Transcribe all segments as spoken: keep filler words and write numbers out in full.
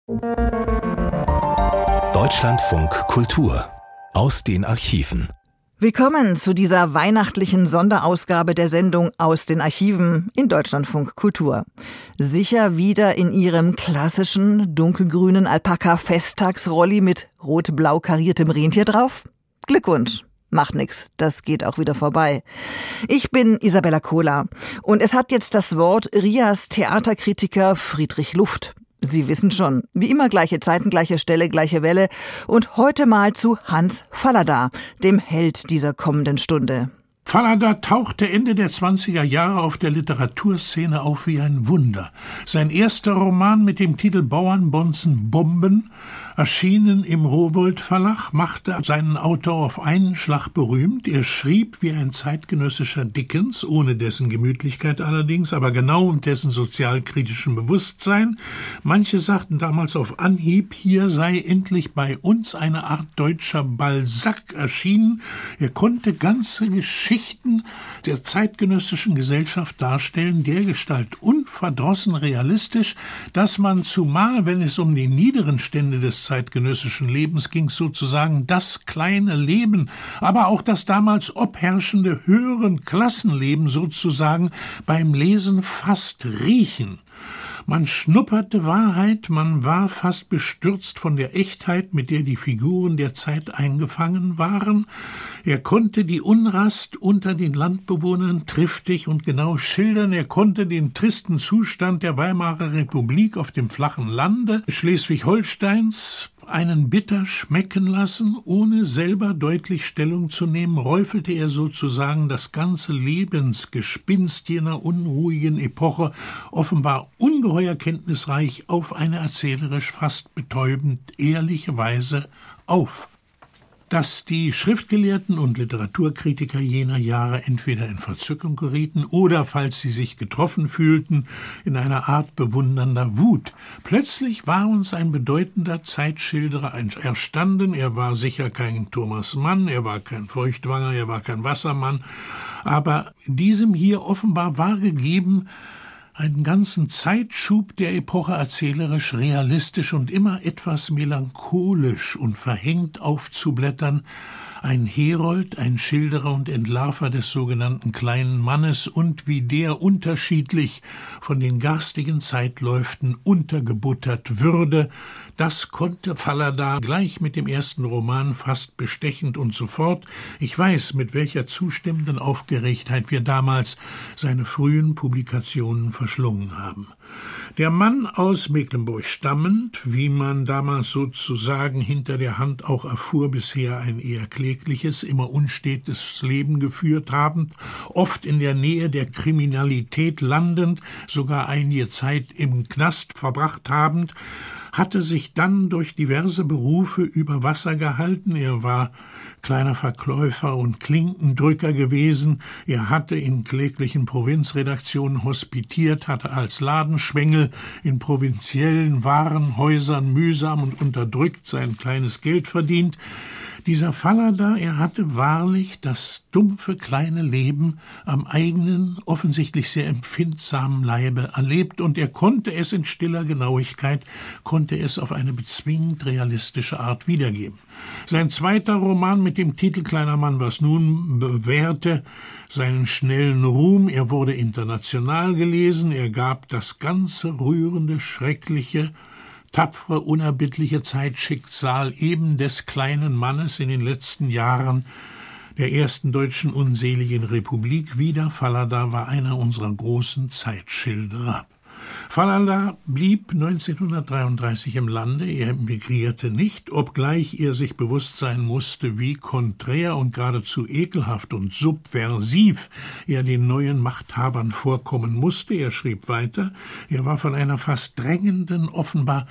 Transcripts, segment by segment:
Deutschlandfunk Kultur aus den Archiven. Willkommen zu dieser weihnachtlichen Sonderausgabe der Sendung Aus den Archiven in Deutschlandfunk Kultur. Sicher wieder in ihrem klassischen dunkelgrünen Alpaka-Festtagsrolli mit rot-blau kariertem Rentier drauf? Glückwunsch. Macht nix, das geht auch wieder vorbei. Ich bin Isabella Kohler und es hat jetzt das Wort R I As Theaterkritiker Friedrich Luft. Sie wissen schon, wie immer gleiche Zeiten, gleiche Stelle, gleiche Welle und heute mal zu Hans Fallada, dem Held dieser kommenden Stunde. Fallada tauchte Ende der zwanziger Jahre auf der Literaturszene auf wie ein Wunder. Sein erster Roman mit dem Titel Bauernbonzen Bomben, erschienen im Rowohlt Verlag, machte seinen Autor auf einen Schlag berühmt. Er schrieb wie ein zeitgenössischer Dickens, ohne dessen Gemütlichkeit allerdings, aber genau um dessen sozialkritischen Bewusstsein. Manche sagten damals auf Anhieb, hier sei endlich bei uns eine Art deutscher Balzac erschienen. Er konnte ganze Geschichten der zeitgenössischen Gesellschaft darstellen, dergestalt unverdrossen realistisch, dass man, zumal wenn es um die niederen Stände des zeitgenössischen Lebens ging, sozusagen das kleine Leben, aber auch das damals obherrschende höheren Klassenleben sozusagen beim Lesen fast riechen. Man schnupperte Wahrheit, man war fast bestürzt von der Echtheit, mit der die Figuren der Zeit eingefangen waren. Er konnte die Unrast unter den Landbewohnern triftig und genau schildern. Er konnte den tristen Zustand der Weimarer Republik auf dem flachen Lande Schleswig-Holsteins einen bitter schmecken lassen, ohne selber deutlich Stellung zu nehmen, räufelte er sozusagen das ganze Lebensgespinst jener unruhigen Epoche, offenbar ungeheuer kenntnisreich, auf eine erzählerisch fast betäubend ehrliche Weise auf. Dass die Schriftgelehrten und Literaturkritiker jener Jahre entweder in Verzückung gerieten oder, falls sie sich getroffen fühlten, in einer Art bewundernder Wut. Plötzlich war uns ein bedeutender Zeitschilderer erstanden. Er war sicher kein Thomas Mann, er war kein Feuchtwanger, er war kein Wassermann, aber diesem hier offenbar war gegeben, einen ganzen Zeitschub der Epoche erzählerisch, realistisch und immer etwas melancholisch und verhängt aufzublättern, ein Herold, ein Schilderer und Entlarver des sogenannten kleinen Mannes und wie der unterschiedlich von den garstigen Zeitläuften untergebuttert würde, das konnte Fallada gleich mit dem ersten Roman fast bestechend und sofort. Ich weiß, mit welcher zustimmenden Aufgeregtheit wir damals seine frühen Publikationen verschlungen haben. Der Mann aus Mecklenburg stammend, wie man damals sozusagen hinter der Hand auch erfuhr, bisher ein eher klägliches, immer unstetes Leben geführt habend, oft in der Nähe der Kriminalität landend, sogar einige Zeit im Knast verbracht habend, hatte sich dann durch diverse Berufe über Wasser gehalten. Er war kleiner Verkäufer und Klinkendrücker gewesen. Er hatte in kläglichen Provinzredaktionen hospitiert, hatte als Ladenschwengel in provinziellen Warenhäusern mühsam und unterdrückt sein kleines Geld verdient. Dieser Fallada, er hatte wahrlich das dumpfe kleine Leben am eigenen, offensichtlich sehr empfindsamen Leibe erlebt und er konnte es in stiller Genauigkeit, konnte es auf eine bezwingend realistische Art wiedergeben. Sein zweiter Roman mit dem Titel Kleiner Mann, was nun, bewährte seinen schnellen Ruhm. Er wurde international gelesen, er gab das ganze rührende, schreckliche, tapfere, unerbittliche Zeitschicksal eben des kleinen Mannes in den letzten Jahren der ersten deutschen unseligen Republik wieder. Fallada war einer unserer großen Zeitschilderer. Fallada blieb neunzehnhundertdreiunddreißig im Lande, er emigrierte nicht, obgleich er sich bewusst sein musste, wie konträr und geradezu ekelhaft und subversiv er den neuen Machthabern vorkommen musste. Er schrieb weiter, er war von einer fast drängenden, offenbar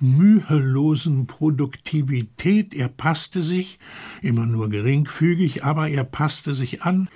mühelosen Produktivität, er passte sich, immer nur geringfügig, aber er passte sich an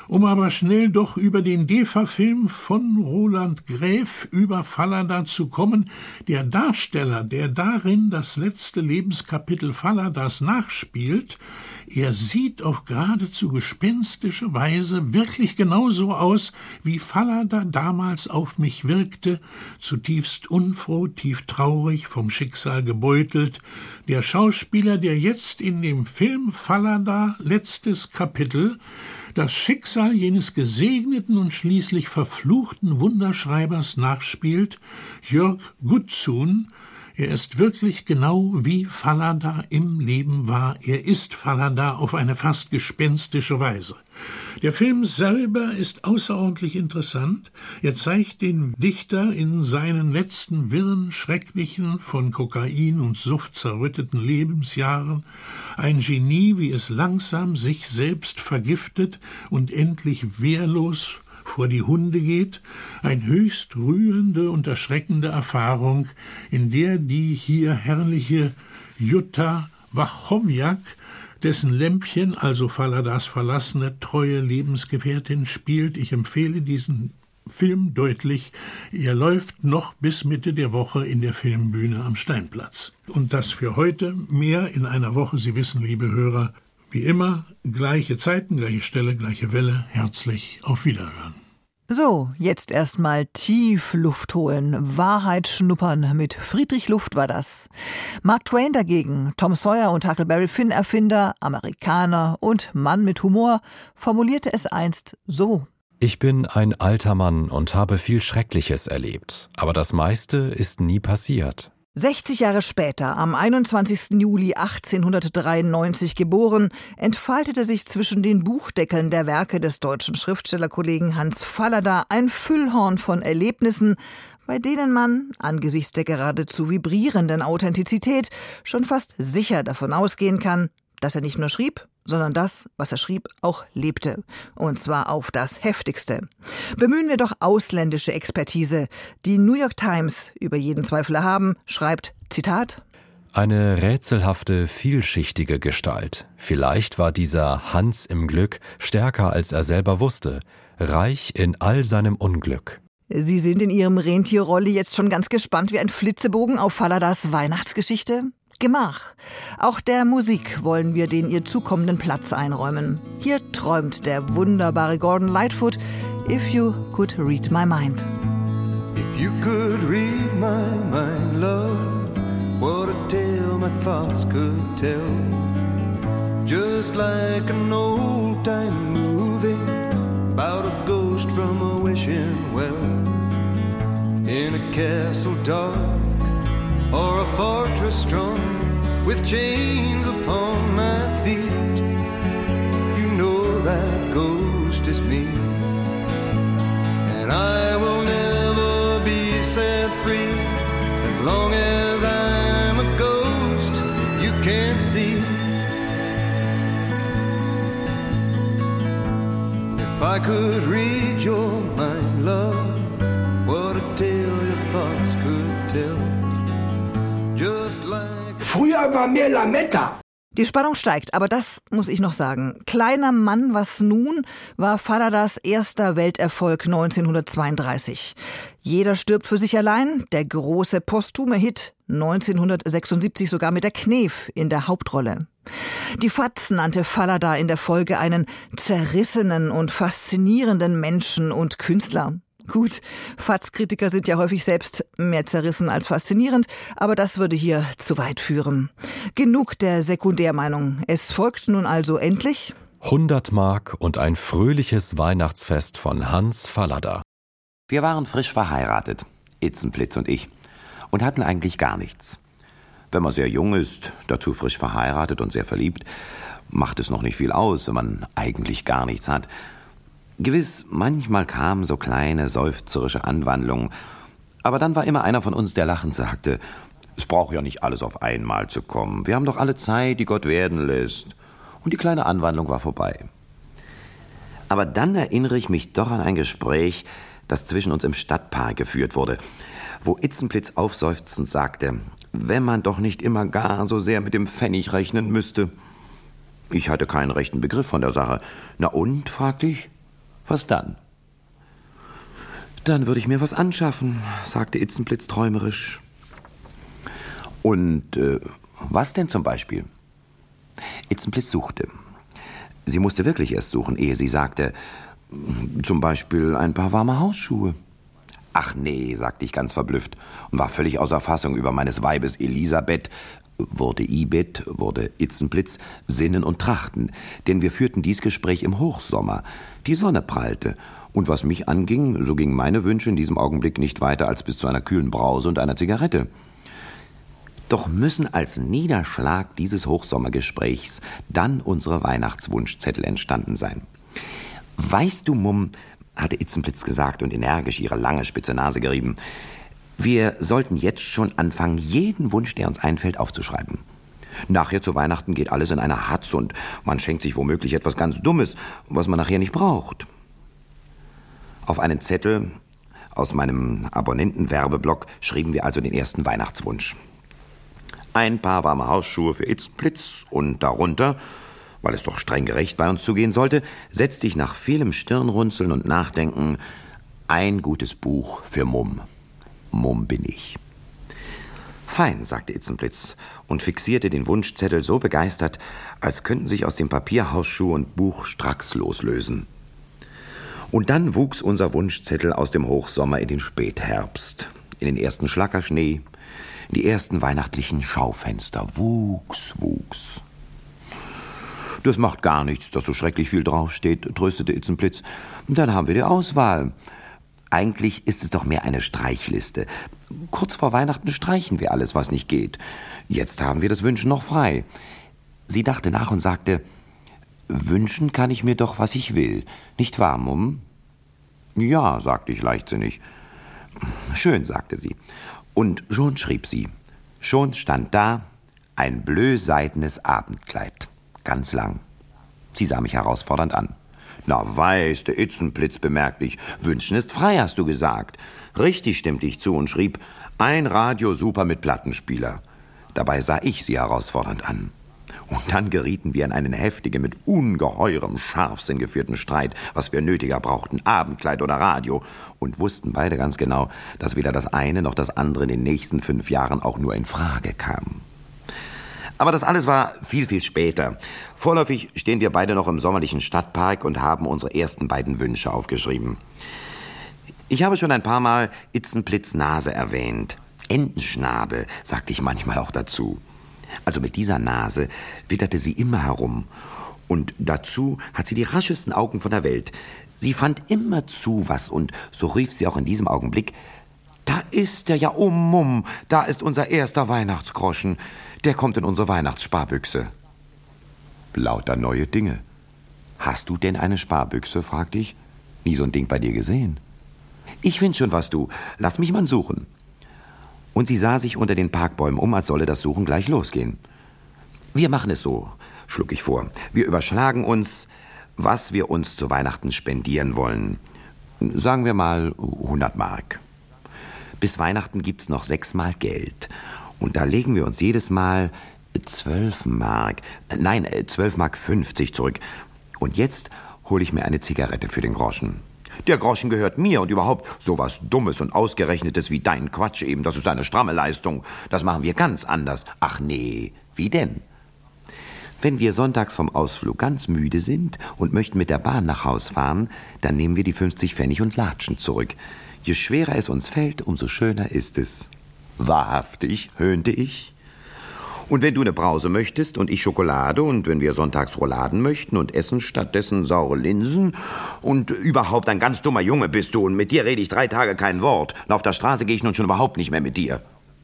Um aber schnell doch über den D E F A-Film von Roland Graeff über Fallada zu kommen, der Darsteller, der darin das letzte Lebenskapitel Falladas nachspielt, er sieht auf geradezu gespenstische Weise wirklich genauso aus, wie Fallada damals auf mich wirkte, zutiefst unfroh, tief traurig, vom Schicksal gebeutelt. Der Schauspieler, der jetzt in dem Film Fallada, letztes Kapitel, das Schicksal jenes gesegneten und schließlich verfluchten Wunderschreibers nachspielt, Jörg Gutzun. Er ist wirklich genau wie Fallada im Leben war. Er ist Fallada auf eine fast gespenstische Weise. Der Film selber ist außerordentlich interessant. Er zeigt den Dichter in seinen letzten wirren, schrecklichen, von Kokain und Sucht zerrütteten Lebensjahren. Ein Genie, wie es langsam sich selbst vergiftet und endlich wehrlos vor die Hunde geht, eine höchst rührende und erschreckende Erfahrung, in der die hier herrliche Jutta Wachowiak, dessen Lämpchen, also Falladas verlassene, treue Lebensgefährtin, spielt. Ich empfehle diesen Film deutlich. Er läuft noch bis Mitte der Woche in der Filmbühne am Steinplatz. Und das für heute, mehr in einer Woche. Sie wissen, liebe Hörer, wie immer, gleiche Zeiten, gleiche Stelle, gleiche Welle. Herzlich auf Wiederhören. So, jetzt erstmal tief Luft holen, Wahrheit schnuppern. Mit Friedrich Luft war das. Mark Twain dagegen, Tom Sawyer und Huckleberry Finn Erfinder, Amerikaner und Mann mit Humor, formulierte es einst so: Ich bin ein alter Mann und habe viel Schreckliches erlebt, aber das meiste ist nie passiert. sechzig Jahre später, am einundzwanzigsten Juli achtzehnhundertdreiundneunzig geboren, entfaltete sich zwischen den Buchdeckeln der Werke des deutschen Schriftstellerkollegen Hans Fallada ein Füllhorn von Erlebnissen, bei denen man, angesichts der geradezu vibrierenden Authentizität, schon fast sicher davon ausgehen kann, dass er nicht nur schrieb, sondern das, was er schrieb, auch lebte. Und zwar auf das Heftigste. Bemühen wir doch ausländische Expertise. Die New York Times, über jeden Zweifel erhaben, schreibt, Zitat: Eine rätselhafte, vielschichtige Gestalt. Vielleicht war dieser Hans im Glück stärker, als er selber wusste, reich in all seinem Unglück. Sie sind in Ihrem Rentierrolli jetzt schon ganz gespannt wie ein Flitzebogen auf Falladas Weihnachtsgeschichte? Gemach. Auch der Musik wollen wir den ihr zukommenden Platz einräumen. Hier träumt der wunderbare Gordon Lightfoot, If You Could Read My Mind. If you could read my mind, love, what a tale my thoughts could tell. Just like an old-time movie about a ghost from a wishing well. In a castle dark or a fortress strong, with chains upon my feet, you know that ghost is me, and I will never be set free as long as I'm a ghost you can't see. If I could read your mind, love, what a tale your thoughts could tell. Früher war mehr Lametta. Die Spannung steigt, aber das muss ich noch sagen. Kleiner Mann, was nun, war Falladas erster Welterfolg neunzehnhundertzweiunddreißig. Jeder stirbt für sich allein, der große posthume Hit, neunzehnhundertsechsundsiebzig sogar mit der Knef in der Hauptrolle. Die Faz nannte Fallada in der Folge einen zerrissenen und faszinierenden Menschen und Künstler. Gut, Faz-Kritiker sind ja häufig selbst mehr zerrissen als faszinierend, aber das würde hier zu weit führen. Genug der Sekundärmeinung. Es folgt nun also endlich hundert Mark und ein fröhliches Weihnachtsfest von Hans Fallada. Wir waren frisch verheiratet, Itzenplitz und ich, und hatten eigentlich gar nichts. Wenn man sehr jung ist, dazu frisch verheiratet und sehr verliebt, macht es noch nicht viel aus, wenn man eigentlich gar nichts hat. Gewiss, manchmal kamen so kleine, seufzerische Anwandlungen, aber dann war immer einer von uns, der lachend sagte, es braucht ja nicht alles auf einmal zu kommen, wir haben doch alle Zeit, die Gott werden lässt. Und die kleine Anwandlung war vorbei. Aber dann erinnere ich mich doch an ein Gespräch, das zwischen uns im Stadtpark geführt wurde, wo Itzenplitz aufseufzend sagte, wenn man doch nicht immer gar so sehr mit dem Pfennig rechnen müsste. Ich hatte keinen rechten Begriff von der Sache. Na und, fragte ich? Was dann? Dann würde ich mir was anschaffen, sagte Itzenplitz träumerisch. Und äh, was denn zum Beispiel? Itzenplitz suchte. Sie musste wirklich erst suchen, ehe sie sagte, zum Beispiel ein paar warme Hausschuhe. Ach nee, sagte ich ganz verblüfft und war völlig außer Fassung über meines Weibes Elisabeth, wurde Ibet, wurde Itzenplitz, Sinnen und Trachten, denn wir führten dies Gespräch im Hochsommer. Die Sonne prallte, und was mich anging, so gingen meine Wünsche in diesem Augenblick nicht weiter als bis zu einer kühlen Brause und einer Zigarette. Doch müssen als Niederschlag dieses Hochsommergesprächs dann unsere Weihnachtswunschzettel entstanden sein. Weißt du, Mumm, hatte Itzenplitz gesagt und energisch ihre lange spitze Nase gerieben, wir sollten jetzt schon anfangen, jeden Wunsch, der uns einfällt, aufzuschreiben. Nachher zu Weihnachten geht alles in eine Hatz und man schenkt sich womöglich etwas ganz Dummes, was man nachher nicht braucht. Auf einen Zettel aus meinem Abonnentenwerbeblock schrieben wir also den ersten Weihnachtswunsch. Ein paar warme Hausschuhe für Itzenplitz und darunter, weil es doch streng gerecht bei uns zugehen sollte, setzte ich nach vielem Stirnrunzeln und Nachdenken ein gutes Buch für Mumm. Mumm bin ich. Fein, sagte Itzenplitz und fixierte den Wunschzettel so begeistert, als könnten sich aus dem Papier Hausschuhe und Buch stracks loslösen. Und dann wuchs unser Wunschzettel aus dem Hochsommer in den Spätherbst, in den ersten Schlackerschnee, in die ersten weihnachtlichen Schaufenster. Wuchs, wuchs. Das macht gar nichts, dass so schrecklich viel draufsteht, tröstete Itzenplitz. Dann haben wir die Auswahl. Eigentlich ist es doch mehr eine Streichliste. Kurz vor Weihnachten streichen wir alles, was nicht geht. Jetzt haben wir das Wünschen noch frei. Sie dachte nach und sagte, wünschen kann ich mir doch, was ich will. Nicht wahr, Mumm? Ja, sagte ich leichtsinnig. Schön, sagte sie. Und schon schrieb sie. Schon stand da ein blöseidenes Abendkleid. Ganz lang. Sie sah mich herausfordernd an. Na, weißt du, Itzenplitz, bemerkte ich, wünschen ist frei, hast du gesagt. Richtig, stimmte ich zu und schrieb, ein Radio super mit Plattenspieler. Dabei sah ich sie herausfordernd an. Und dann gerieten wir in einen heftigen, mit ungeheurem Scharfsinn geführten Streit, was wir nötiger brauchten, Abendkleid oder Radio, und wussten beide ganz genau, dass weder das eine noch das andere in den nächsten fünf Jahren auch nur in Frage kam. Aber das alles war viel, viel später. Vorläufig stehen wir beide noch im sommerlichen Stadtpark und haben unsere ersten beiden Wünsche aufgeschrieben. Ich habe schon ein paar Mal Itzenplitz Nase erwähnt. Entenschnabel, sagte ich manchmal auch dazu. Also mit dieser Nase witterte sie immer herum. Und dazu hat sie die raschesten Augen von der Welt. Sie fand immer zu was und so rief sie auch in diesem Augenblick, da ist er ja, oh Mumm, da ist unser erster Weihnachtsgroschen. Der kommt in unsere Weihnachtssparbüchse. Lauter neue Dinge. Hast du denn eine Sparbüchse, fragte ich. Nie so ein Ding bei dir gesehen. Ich find schon was, du. Lass mich mal suchen. Und sie sah sich unter den Parkbäumen um, als solle das Suchen gleich losgehen. Wir machen es so, schlug ich vor. Wir überschlagen uns, was wir uns zu Weihnachten spendieren wollen. Sagen wir mal hundert Mark. Bis Weihnachten gibt's noch sechsmal Geld. Und da legen wir uns jedes Mal zwölf Mark, nein, zwölf Mark fünfzig zurück. Und jetzt hole ich mir eine Zigarette für den Groschen. Der Groschen gehört mir und überhaupt sowas Dummes und Ausgerechnetes wie dein Quatsch eben, das ist eine stramme Leistung. Das machen wir ganz anders. Ach nee, wie denn? Wenn wir sonntags vom Ausflug ganz müde sind und möchten mit der Bahn nach Haus fahren, dann nehmen wir die fünfzig Pfennig und latschen zurück. Je schwerer es uns fällt, umso schöner ist es. Wahrhaftig, höhnte ich. Und wenn du eine Brause möchtest und ich Schokolade und wenn wir sonntags Rouladen möchten und essen stattdessen saure Linsen und überhaupt ein ganz dummer Junge bist du und mit dir rede ich drei Tage kein Wort und auf der Straße gehe ich nun schon überhaupt nicht mehr mit dir.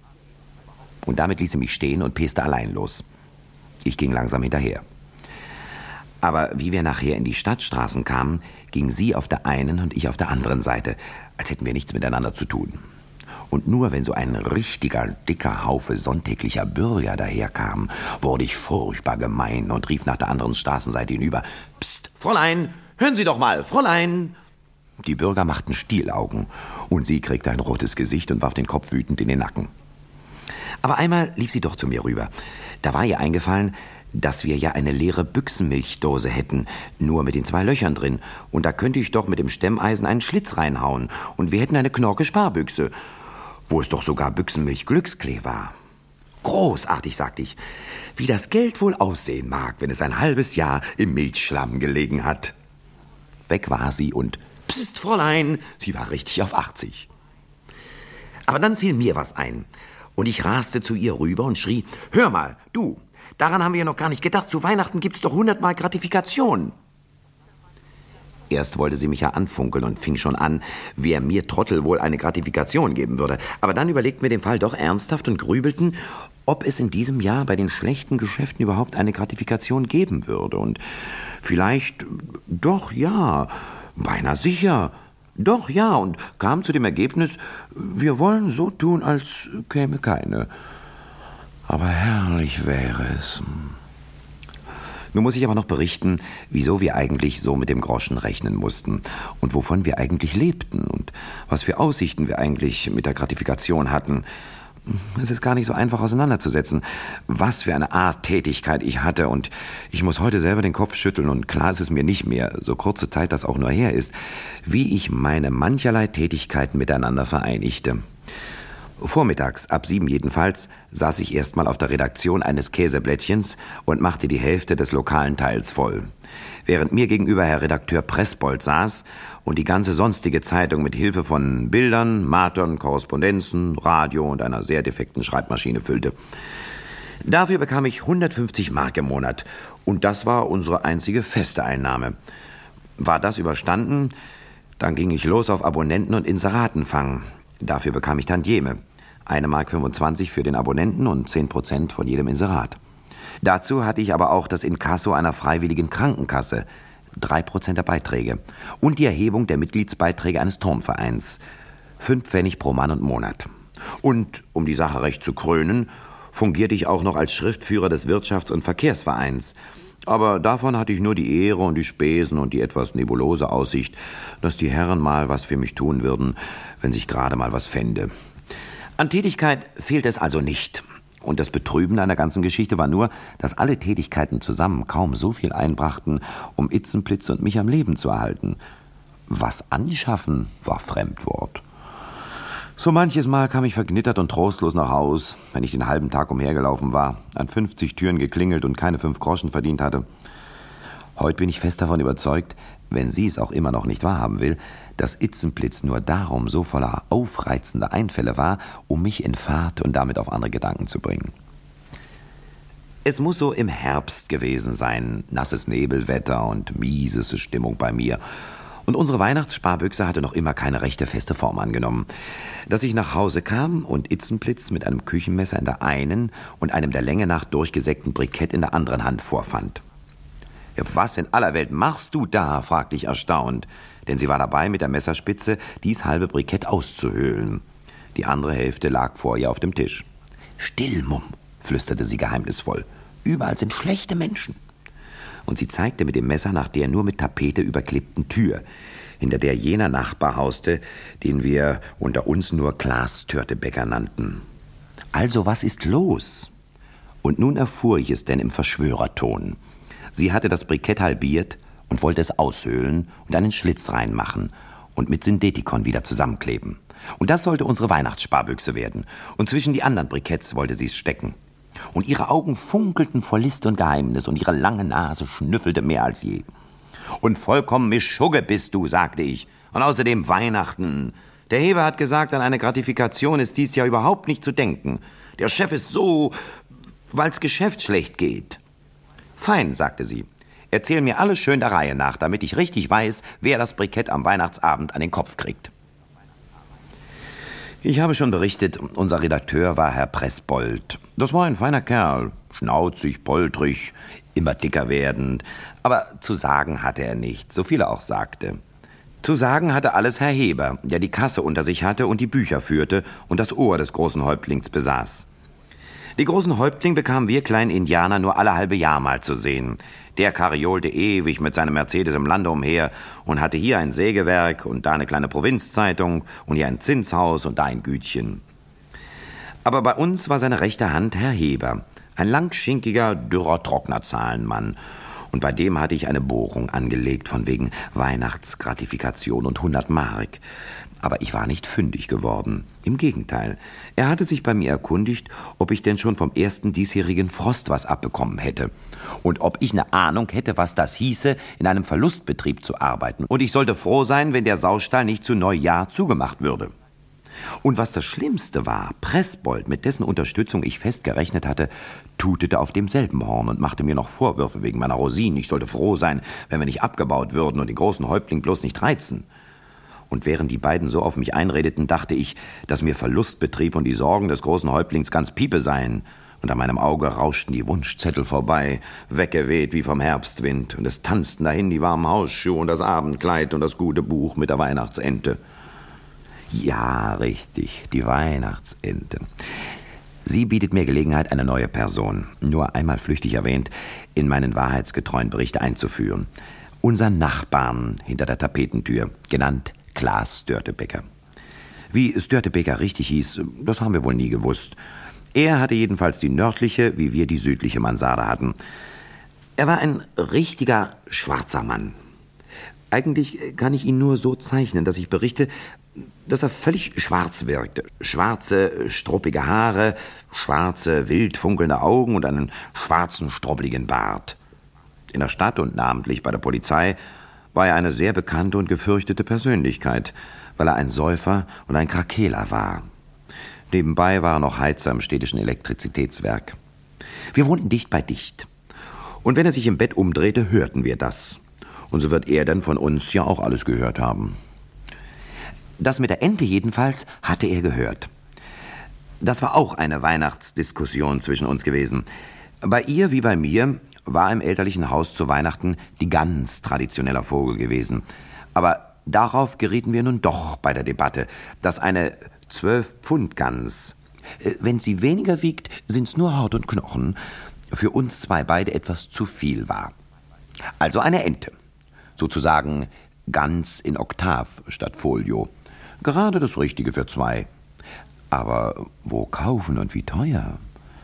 Und damit ließ sie mich stehen und peste allein los. Ich ging langsam hinterher. Aber wie wir nachher in die Stadtstraßen kamen, ging sie auf der einen und ich auf der anderen Seite, als hätten wir nichts miteinander zu tun. Und nur wenn so ein richtiger, dicker Haufe sonntäglicher Bürger daherkam, wurde ich furchtbar gemein und rief nach der anderen Straßenseite hinüber, »Psst, Fräulein, hören Sie doch mal, Fräulein!« Die Bürger machten Stielaugen und sie kriegte ein rotes Gesicht und warf den Kopf wütend in den Nacken. Aber einmal lief sie doch zu mir rüber. Da war ihr eingefallen, dass wir ja eine leere Büchsenmilchdose hätten, nur mit den zwei Löchern drin. Und da könnte ich doch mit dem Stemmeisen einen Schlitz reinhauen. Und wir hätten eine Knorke-Sparbüchse, wo es doch sogar Büchsenmilch-Glücksklee war. Großartig, sagte ich. Wie das Geld wohl aussehen mag, wenn es ein halbes Jahr im Milchschlamm gelegen hat. Weg war sie und, pst, Fräulein, sie war richtig auf achtzig. Aber dann fiel mir was ein. Und ich raste zu ihr rüber und schrie, hör mal, du, daran haben wir ja noch gar nicht gedacht. Zu Weihnachten gibt's doch hundertmal Gratifikation. Erst wollte sie mich ja anfunkeln und fing schon an, wer mir Trottel wohl eine Gratifikation geben würde. Aber dann überlegten wir den Fall doch ernsthaft und grübelten, ob es in diesem Jahr bei den schlechten Geschäften überhaupt eine Gratifikation geben würde. Und vielleicht, doch ja, beinahe sicher, doch ja, und kamen zu dem Ergebnis, wir wollen so tun, als käme keine. Aber herrlich wäre es. Nun muss ich aber noch berichten, wieso wir eigentlich so mit dem Groschen rechnen mussten und wovon wir eigentlich lebten und was für Aussichten wir eigentlich mit der Gratifikation hatten. Es ist gar nicht so einfach auseinanderzusetzen, was für eine Art Tätigkeit ich hatte, und ich muss heute selber den Kopf schütteln, und klar ist es mir nicht mehr, so kurze Zeit das auch nur her ist, wie ich meine mancherlei Tätigkeiten miteinander vereinigte. Vormittags, ab sieben jedenfalls, saß ich erstmal auf der Redaktion eines Käseblättchens und machte die Hälfte des lokalen Teils voll. Während mir gegenüber Herr Redakteur Pressbold saß und die ganze sonstige Zeitung mit Hilfe von Bildern, Martern, Korrespondenzen, Radio und einer sehr defekten Schreibmaschine füllte. Dafür bekam ich hundertfünfzig Mark im Monat, und das war unsere einzige feste Einnahme. War das überstanden, dann ging ich los auf Abonnenten und Inseratenfang. Dafür bekam ich Tantieme. eine Mark fünfundzwanzig für den Abonnenten und zehn Prozent von jedem Inserat. Dazu hatte ich aber auch das Inkasso einer freiwilligen Krankenkasse, drei Prozent der Beiträge, und die Erhebung der Mitgliedsbeiträge eines Turnvereins, fünf Pfennig pro Mann und Monat. Und, um die Sache recht zu krönen, fungierte ich auch noch als Schriftführer des Wirtschafts- und Verkehrsvereins. Aber davon hatte ich nur die Ehre und die Spesen und die etwas nebulose Aussicht, dass die Herren mal was für mich tun würden, wenn sich gerade mal was fände. An Tätigkeit fehlt es also nicht. Und das Betrübende an der ganzen Geschichte war nur, dass alle Tätigkeiten zusammen kaum so viel einbrachten, um Itzenplitz und mich am Leben zu erhalten. Was anschaffen war Fremdwort. So manches Mal kam ich verknittert und trostlos nach Haus, wenn ich den halben Tag umhergelaufen war, an fünfzig Türen geklingelt und keine fünf Groschen verdient hatte. Heute bin ich fest davon überzeugt, wenn sie es auch immer noch nicht wahrhaben will, dass Itzenplitz nur darum so voller aufreizender Einfälle war, um mich in Fahrt und damit auf andere Gedanken zu bringen. Es muss so im Herbst gewesen sein, nasses Nebelwetter und mieseste Stimmung bei mir. Und unsere Weihnachtssparbüchse hatte noch immer keine rechte feste Form angenommen. Dass ich nach Hause kam und Itzenplitz mit einem Küchenmesser in der einen und einem der Länge nach durchgesägten Brikett in der anderen Hand vorfand. Ja, was in aller Welt machst du da? Fragte ich erstaunt, denn sie war dabei, mit der Messerspitze dies halbe Brikett auszuhöhlen. Die andere Hälfte lag vor ihr auf dem Tisch. Still, Mumm, flüsterte sie geheimnisvoll. Überall sind schlechte Menschen. Und sie zeigte mit dem Messer nach der nur mit Tapete überklebten Tür, hinter der jener Nachbar hauste, den wir unter uns nur Klaas Törtebäcker nannten. Also, was ist los? Und nun erfuhr ich es denn im Verschwörerton. Sie hatte das Brikett halbiert und wollte es aushöhlen und einen Schlitz reinmachen und mit Syndetikon wieder zusammenkleben. Und das sollte unsere Weihnachtssparbüchse werden. Und zwischen die anderen Briketts wollte sie es stecken. Und ihre Augen funkelten vor List und Geheimnis und ihre lange Nase schnüffelte mehr als je. Und vollkommen Mischugge bist du, sagte ich. Und außerdem Weihnachten. Der Heber hat gesagt, an eine Gratifikation ist dies Jahr überhaupt nicht zu denken. Der Chef ist so, weil's Geschäft schlecht geht. Fein, sagte sie. Erzähl mir alles schön der Reihe nach, damit ich richtig weiß, wer das Brikett am Weihnachtsabend an den Kopf kriegt. Ich habe schon berichtet, unser Redakteur war Herr Pressbold. Das war ein feiner Kerl, schnauzig, poltrig, immer dicker werdend. Aber zu sagen hatte er nicht, so viel er auch sagte. Zu sagen hatte alles Herr Heber, der die Kasse unter sich hatte und die Bücher führte und das Ohr des großen Häuptlings besaß. Die großen Häuptling bekamen wir kleinen Indianer nur alle halbe Jahr mal zu sehen. Der kariolte ewig mit seinem Mercedes im Lande umher und hatte hier ein Sägewerk und da eine kleine Provinzzeitung und hier ein Zinshaus und da ein Gütchen. Aber bei uns war seine rechte Hand Herr Heber, Ein langschinkiger, dürrer, trockener Zahlenmann. Und bei dem hatte ich eine Bohrung angelegt von wegen Weihnachtsgratifikation und hundert Mark. Aber ich war nicht fündig geworden. Im Gegenteil. Er hatte sich bei mir erkundigt, ob ich denn schon vom ersten diesjährigen Frost was abbekommen hätte. Und ob ich eine Ahnung hätte, was das hieße, in einem Verlustbetrieb zu arbeiten. Und ich sollte froh sein, wenn der Saustall nicht zu Neujahr zugemacht würde. Und was das Schlimmste war, Pressbold, mit dessen Unterstützung ich fest gerechnet hatte, tutete auf demselben Horn und machte mir noch Vorwürfe wegen meiner Rosinen. Ich sollte froh sein, wenn wir nicht abgebaut würden und den großen Häuptling bloß nicht reizen. Und während die beiden so auf mich einredeten, dachte ich, dass mir Verlustbetrieb und die Sorgen des großen Häuptlings ganz Piepe seien. Und an meinem Auge rauschten die Wunschzettel vorbei, weggeweht wie vom Herbstwind. Und es tanzten dahin die warmen Hausschuhe und das Abendkleid und das gute Buch mit der Weihnachtsente. Ja, richtig, die Weihnachtsente. Sie bietet mir Gelegenheit, eine neue Person, nur einmal flüchtig erwähnt, in meinen wahrheitsgetreuen Bericht einzuführen. Unseren Nachbarn hinter der Tapetentür, genannt Klaas Störtebeker. Wie Störtebeker richtig hieß, das haben wir wohl nie gewusst. Er hatte jedenfalls die nördliche, wie wir die südliche Mansarde hatten. Er war ein richtiger schwarzer Mann. Eigentlich kann ich ihn nur so zeichnen, dass ich berichte, dass er völlig schwarz wirkte. Schwarze, struppige Haare, schwarze, wild funkelnde Augen und einen schwarzen, struppligen Bart. In der Stadt und namentlich bei der Polizei war er eine sehr bekannte und gefürchtete Persönlichkeit, weil er ein Säufer und ein Krakeeler war. Nebenbei war er noch Heizer im städtischen Elektrizitätswerk. Wir wohnten dicht bei dicht. Und wenn er sich im Bett umdrehte, hörten wir das. Und so wird er dann von uns ja auch alles gehört haben. Das mit der Ente jedenfalls hatte er gehört. Das war auch eine Weihnachtsdiskussion zwischen uns gewesen. Bei ihr wie bei mir war im elterlichen Haus zu Weihnachten die Gans traditioneller Vogel gewesen. Aber darauf gerieten wir nun doch bei der Debatte, dass eine zwölf-Pfund-Gans, wenn sie weniger wiegt, sind's nur Haut und Knochen, für uns zwei beide etwas zu viel war. Also eine Ente, sozusagen Gans in Oktav statt Folio. Gerade das Richtige für zwei. Aber wo kaufen und wie teuer?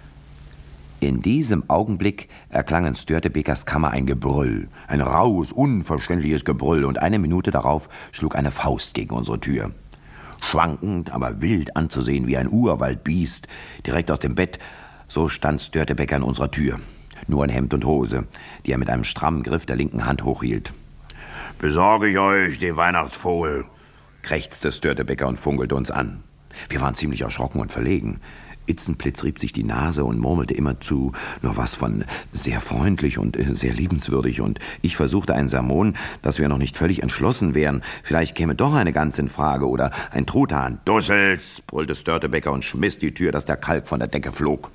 In diesem Augenblick erklang in Störtebekers Kammer ein Gebrüll, ein raues, unverständliches Gebrüll, und eine Minute darauf schlug eine Faust gegen unsere Tür. Schwankend, aber wild anzusehen wie ein Urwaldbiest, direkt aus dem Bett, so stand Störtebeker an unserer Tür, nur in Hemd und Hose, die er mit einem strammen Griff der linken Hand hochhielt. »Besorge ich euch den Weihnachtsvogel«, krächzte Störtebeker und funkelte uns an. Wir waren ziemlich erschrocken und verlegen. Itzenplitz rieb sich die Nase und murmelte immerzu noch was von sehr freundlich und sehr liebenswürdig, und ich versuchte einen Sermon, dass wir noch nicht völlig entschlossen wären. Vielleicht käme doch eine Gans in Frage oder ein Truthahn. »Dusselst«, brüllte Störtebeker und schmiss die Tür, dass der Kalb von der Decke flog.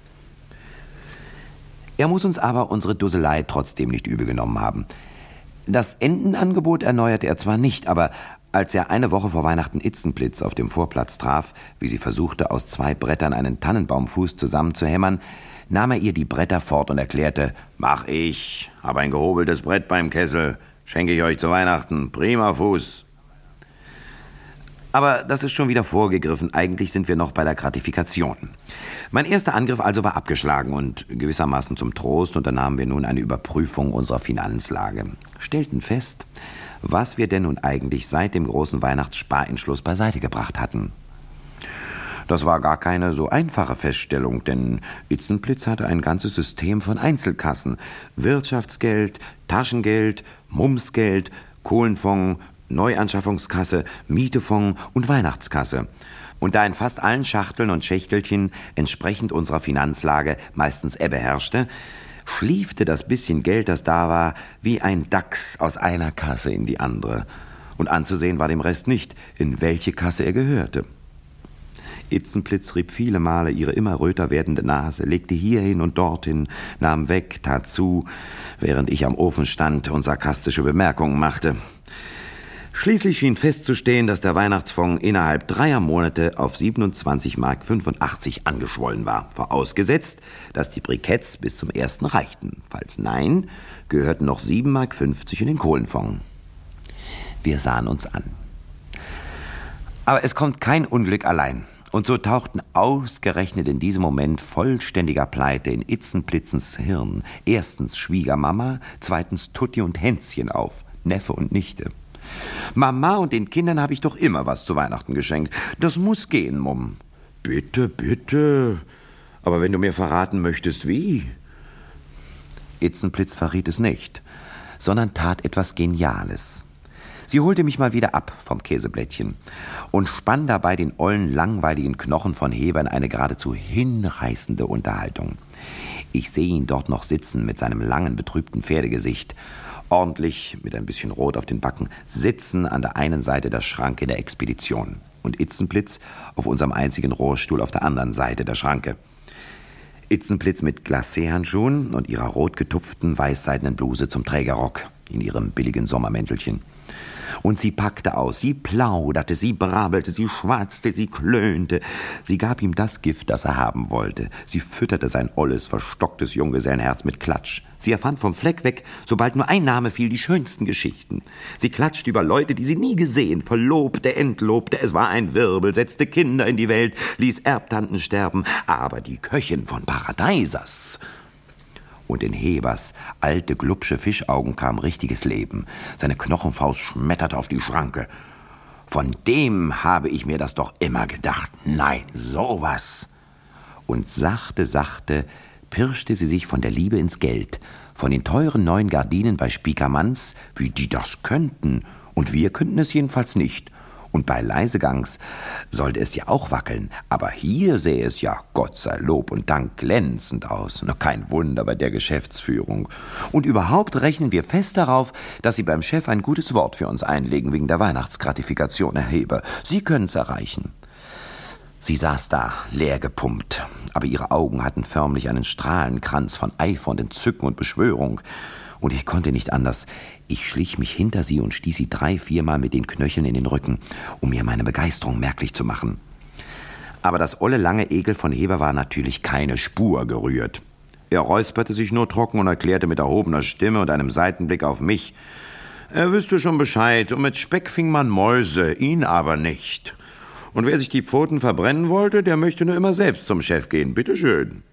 Er muss uns aber unsere Dusselei trotzdem nicht übel genommen haben. Das Entenangebot erneuerte er zwar nicht, aber als er eine Woche vor Weihnachten Itzenplitz auf dem Vorplatz traf, wie sie versuchte, aus zwei Brettern einen Tannenbaumfuß zusammenzuhämmern, nahm er ihr die Bretter fort und erklärte: »Mach ich, hab ein gehobeltes Brett beim Kessel, schenke ich euch zu Weihnachten, prima Fuß.« Aber das ist schon wieder vorgegriffen, eigentlich sind wir noch bei der Gratifikation. Mein erster Angriff also war abgeschlagen, und gewissermaßen zum Trost unternahmen wir nun eine Überprüfung unserer Finanzlage. Stellten fest, was wir denn nun eigentlich seit dem großen Weihnachtssparentschluss beiseite gebracht hatten. Das war gar keine so einfache Feststellung, denn Itzenplitz hatte ein ganzes System von Einzelkassen: Wirtschaftsgeld, Taschengeld, Mumsgeld, Kohlenfonds, Neuanschaffungskasse, Mietefonds und Weihnachtskasse. Und da in fast allen Schachteln und Schächtelchen entsprechend unserer Finanzlage meistens Ebbe herrschte, schliefte das bisschen Geld, das da war, wie ein Dachs aus einer Kasse in die andere. Und anzusehen war dem Rest nicht, in welche Kasse er gehörte. Itzenplitz rieb viele Male ihre immer röter werdende Nase, legte hierhin und dorthin, nahm weg, tat zu, während ich am Ofen stand und sarkastische Bemerkungen machte. Schließlich schien festzustehen, dass der Weihnachtsfonds innerhalb dreier Monate auf siebenundzwanzig Mark fünfundachtzig angeschwollen war, vorausgesetzt, dass die Briketts bis zum ersten reichten. Falls nein, gehörten noch sieben Mark fünfzig in den Kohlenfonds. Wir sahen uns an. Aber es kommt kein Unglück allein. Und so tauchten ausgerechnet in diesem Moment vollständiger Pleite in Itzenplitzens Hirn erstens Schwiegermama, zweitens Tutti und Hänschen auf, Neffe und Nichte. Mama und den Kindern habe ich doch immer was zu Weihnachten geschenkt. Das muss gehen, Mumm. Bitte, bitte. Aber wenn du mir verraten möchtest, wie? Itzenplitz verriet es nicht, sondern tat etwas Geniales. Sie holte mich mal wieder ab vom Käseblättchen und spann dabei den ollen, langweiligen Knochen von Heber in eine geradezu hinreißende Unterhaltung. Ich sehe ihn dort noch sitzen mit seinem langen, betrübten Pferdegesicht, ordentlich, mit ein bisschen Rot auf den Backen, sitzen an der einen Seite der Schranke der Expedition und Itzenplitz auf unserem einzigen Rohrstuhl auf der anderen Seite der Schranke. Itzenplitz mit Glacé-Handschuhen und ihrer rot getupften, weißseidenen Bluse zum Trägerrock in ihrem billigen Sommermäntelchen. Und sie packte aus, sie plauderte, sie brabelte, sie schwatzte, sie klönte. Sie gab ihm das Gift, das er haben wollte. Sie fütterte sein olles, verstocktes Junggesellenherz mit Klatsch. Sie erfand vom Fleck weg, sobald nur ein Name fiel, die schönsten Geschichten. Sie klatschte über Leute, die sie nie gesehen, verlobte, entlobte, es war ein Wirbel, setzte Kinder in die Welt, ließ Erbtanten sterben. Aber die Köchin von Paradeisers... Und in Hebers alte, glubsche Fischaugen kam richtiges Leben. Seine Knochenfaust schmetterte auf die Schranke. Von dem habe ich mir das doch immer gedacht. Nein, sowas. Und sachte, sachte pirschte sie sich von der Liebe ins Geld, von den teuren neuen Gardinen bei Spiekermanns, wie die das könnten. Und wir könnten es jedenfalls nicht. Und bei Leisegangs sollte es ja auch wackeln, aber hier sähe es ja, Gott sei Lob und Dank, glänzend aus. Na, kein Wunder bei der Geschäftsführung. Und überhaupt rechnen wir fest darauf, dass Sie beim Chef ein gutes Wort für uns einlegen wegen der Weihnachtsgratifikation, Herr Heber. Sie können's erreichen. Sie saß da, leer gepumpt, aber ihre Augen hatten förmlich einen Strahlenkranz von Eifer und Entzücken und Beschwörung. Und ich konnte nicht anders. Ich schlich mich hinter sie und stieß sie drei, viermal mit den Knöcheln in den Rücken, um mir meine Begeisterung merklich zu machen. Aber das olle lange Ekel von Heber war natürlich keine Spur gerührt. Er räusperte sich nur trocken und erklärte mit erhobener Stimme und einem Seitenblick auf mich: Er wüsste schon Bescheid, und mit Speck fing man Mäuse, ihn aber nicht. Und wer sich die Pfoten verbrennen wollte, der möchte nur immer selbst zum Chef gehen, bitteschön.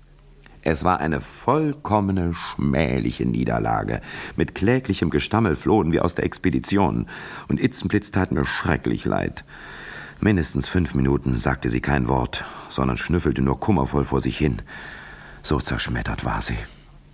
Es war eine vollkommene, schmähliche Niederlage. Mit kläglichem Gestammel flohen wir aus der Expedition. Und Itzenplitz tat mir schrecklich leid. Mindestens fünf Minuten sagte sie kein Wort, sondern schnüffelte nur kummervoll vor sich hin. So zerschmettert war sie.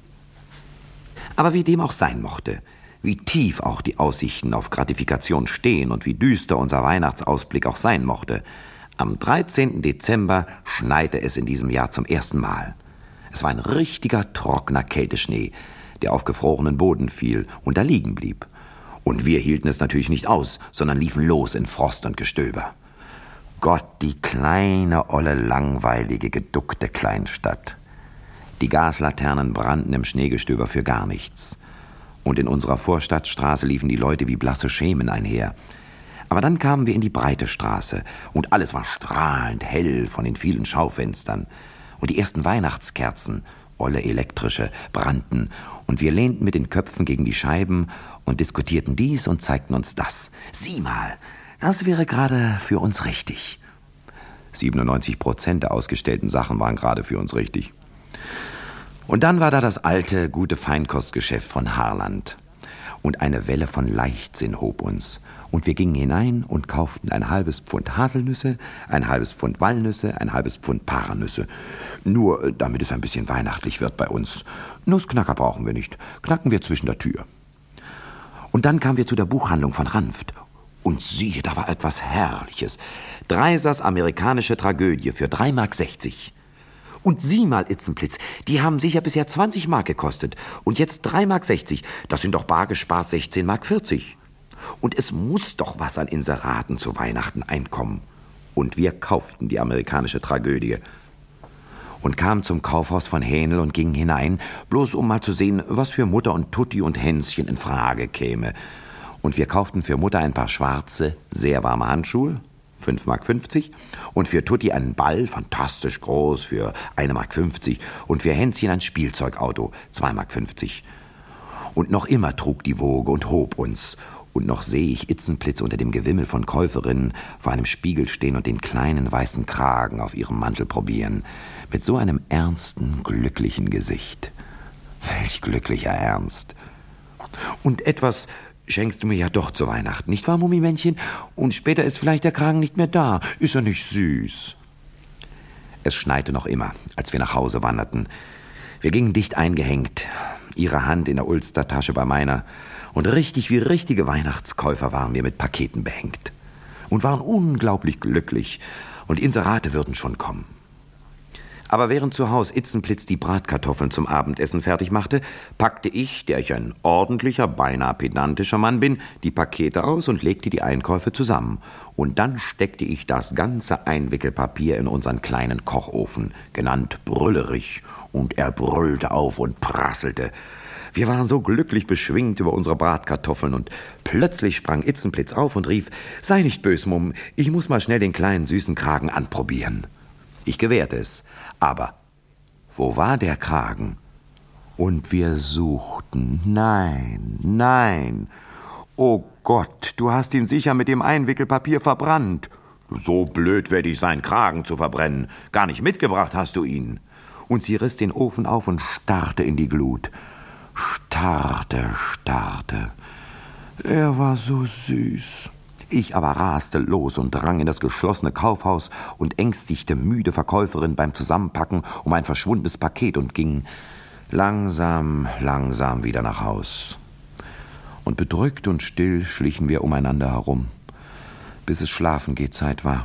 Aber wie dem auch sein mochte, wie tief auch die Aussichten auf Gratifikation stehen und wie düster unser Weihnachtsausblick auch sein mochte, am dreizehnten Dezember schneite es in diesem Jahr zum ersten Mal. Es war ein richtiger, trockener Kälteschnee, der auf gefrorenen Boden fiel und da liegen blieb. Und wir hielten es natürlich nicht aus, sondern liefen los in Frost und Gestöber. Gott, die kleine, olle, langweilige, geduckte Kleinstadt. Die Gaslaternen brannten im Schneegestöber für gar nichts. Und in unserer Vorstadtstraße liefen die Leute wie blasse Schemen einher. Aber dann kamen wir in die breite Straße und alles war strahlend hell von den vielen Schaufenstern. Und die ersten Weihnachtskerzen, olle elektrische, brannten, und wir lehnten mit den Köpfen gegen die Scheiben und diskutierten dies und zeigten uns das. Sieh mal, das wäre gerade für uns richtig. siebenundneunzig Prozent der ausgestellten Sachen waren gerade für uns richtig. Und dann war da das alte, gute Feinkostgeschäft von Harland. Und eine Welle von Leichtsinn hob uns. Und wir gingen hinein und kauften ein halbes Pfund Haselnüsse, ein halbes Pfund Walnüsse, ein halbes Pfund Paranüsse. Nur, damit es ein bisschen weihnachtlich wird bei uns. Nussknacker brauchen wir nicht, knacken wir zwischen der Tür. Und dann kamen wir zu der Buchhandlung von Ranft. Und siehe, da war etwas Herrliches. Dreisers amerikanische Tragödie für drei Mark sechzig. Und sieh mal, Itzenplitz, die haben sicher bisher zwanzig Mark gekostet. Und jetzt drei Mark sechzig, das sind doch bar gespart sechzehn Mark vierzig. Und es muss doch was an Inseraten zu Weihnachten einkommen. Und wir kauften die amerikanische Tragödie. Und kamen zum Kaufhaus von Hähnel und gingen hinein, bloß um mal zu sehen, was für Mutter und Tutti und Hänschen in Frage käme. Und wir kauften für Mutter ein paar schwarze, sehr warme Handschuhe, fünf Mark fünfzig, und für Tutti einen Ball, fantastisch groß, für eine Mark fünfzig, und für Hänschen ein Spielzeugauto, zwei Mark fünfzig. Und noch immer trug die Woge und hob uns. Und noch sehe ich Itzenplitz unter dem Gewimmel von Käuferinnen vor einem Spiegel stehen und den kleinen weißen Kragen auf ihrem Mantel probieren. Mit so einem ernsten, glücklichen Gesicht. Welch glücklicher Ernst. Und etwas schenkst du mir ja doch zu Weihnachten, nicht wahr, Mummimännchen? Und später ist vielleicht der Kragen nicht mehr da. Ist er nicht süß? Es schneite noch immer, als wir nach Hause wanderten. Wir gingen dicht eingehängt, ihre Hand in der Ulstertasche bei meiner. Und richtig wie richtige Weihnachtskäufer waren wir mit Paketen behängt. Und waren unglaublich glücklich. Und Inserate würden schon kommen. Aber während zu Haus Itzenplitz die Bratkartoffeln zum Abendessen fertig machte, packte ich, der ich ein ordentlicher, beinahe pedantischer Mann bin, die Pakete aus und legte die Einkäufe zusammen. Und dann steckte ich das ganze Einwickelpapier in unseren kleinen Kochofen, genannt Brüllerich, und er brüllte auf und prasselte. Wir waren so glücklich beschwingt über unsere Bratkartoffeln und plötzlich sprang Itzenplitz auf und rief, »Sei nicht bös, Mumm, ich muss mal schnell den kleinen süßen Kragen anprobieren.« Ich gewährte es, aber wo war der Kragen? Und wir suchten, nein, nein. »Oh Gott, du hast ihn sicher mit dem Einwickelpapier verbrannt.« »So blöd werde ich sein, Kragen zu verbrennen. Gar nicht mitgebracht hast du ihn.« Und sie riss den Ofen auf und starrte in die Glut. Starrte, starrte. Er war so süß. Ich aber raste los und drang in das geschlossene Kaufhaus und ängstigte müde Verkäuferin beim Zusammenpacken um ein verschwundenes Paket und ging langsam, langsam wieder nach Haus. Und bedrückt und still schlichen wir umeinander herum, bis es Schlafengehzeit war.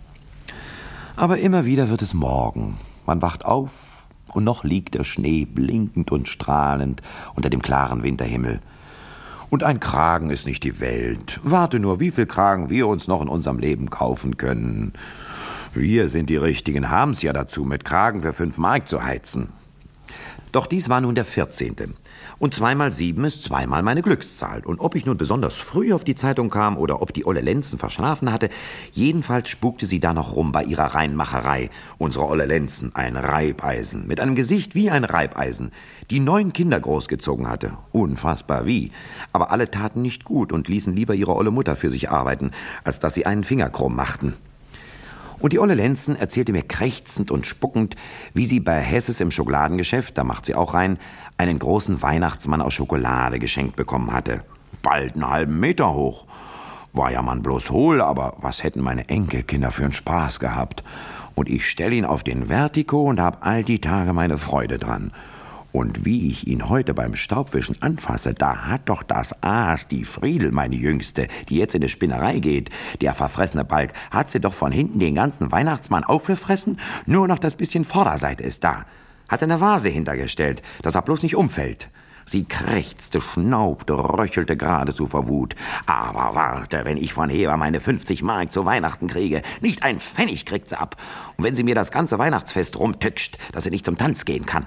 Aber immer wieder wird es Morgen. Man wacht auf und noch liegt der Schnee blinkend und strahlend unter dem klaren Winterhimmel. Und ein Kragen ist nicht die Welt. Warte nur, wie viel Kragen wir uns noch in unserem Leben kaufen können. Wir sind die Richtigen, haben's ja dazu, mit Kragen für fünf Mark zu heizen. Doch dies war nun der vierzehnte. Und zweimal sieben ist zweimal meine Glückszahl. Und ob ich nun besonders früh auf die Zeitung kam oder ob die Olle Lenzen verschlafen hatte, jedenfalls spukte sie da noch rum bei ihrer Reinmacherei. Unsere Olle Lenzen, ein Reibeisen, mit einem Gesicht wie ein Reibeisen, die neun Kinder großgezogen hatte. Unfassbar wie. Aber alle taten nicht gut und ließen lieber ihre olle Mutter für sich arbeiten, als dass sie einen Finger krumm machten. Und die Olle Lenzen erzählte mir krächzend und spuckend, wie sie bei Hesses im Schokoladengeschäft, da macht sie auch rein, einen großen Weihnachtsmann aus Schokolade geschenkt bekommen hatte. Bald einen halben Meter hoch. War ja man bloß hohl, aber was hätten meine Enkelkinder für einen Spaß gehabt. Und ich stell ihn auf den Vertigo und hab all die Tage meine Freude dran. Und wie ich ihn heute beim Staubwischen anfasse, da hat doch das Aas, die Friedel, meine Jüngste, die jetzt in die Spinnerei geht, der verfressene Balk, hat sie doch von hinten den ganzen Weihnachtsmann aufgefressen, nur noch das bisschen Vorderseite ist da. Hat eine Vase hintergestellt, dass er bloß nicht umfällt. Sie krächzte, schnaubte, röchelte geradezu vor Wut. Aber warte, wenn ich von Heber meine fünfzig Mark zu Weihnachten kriege, nicht ein Pfennig kriegt sie ab. Und wenn sie mir das ganze Weihnachtsfest rumtütscht, dass sie nicht zum Tanz gehen kann.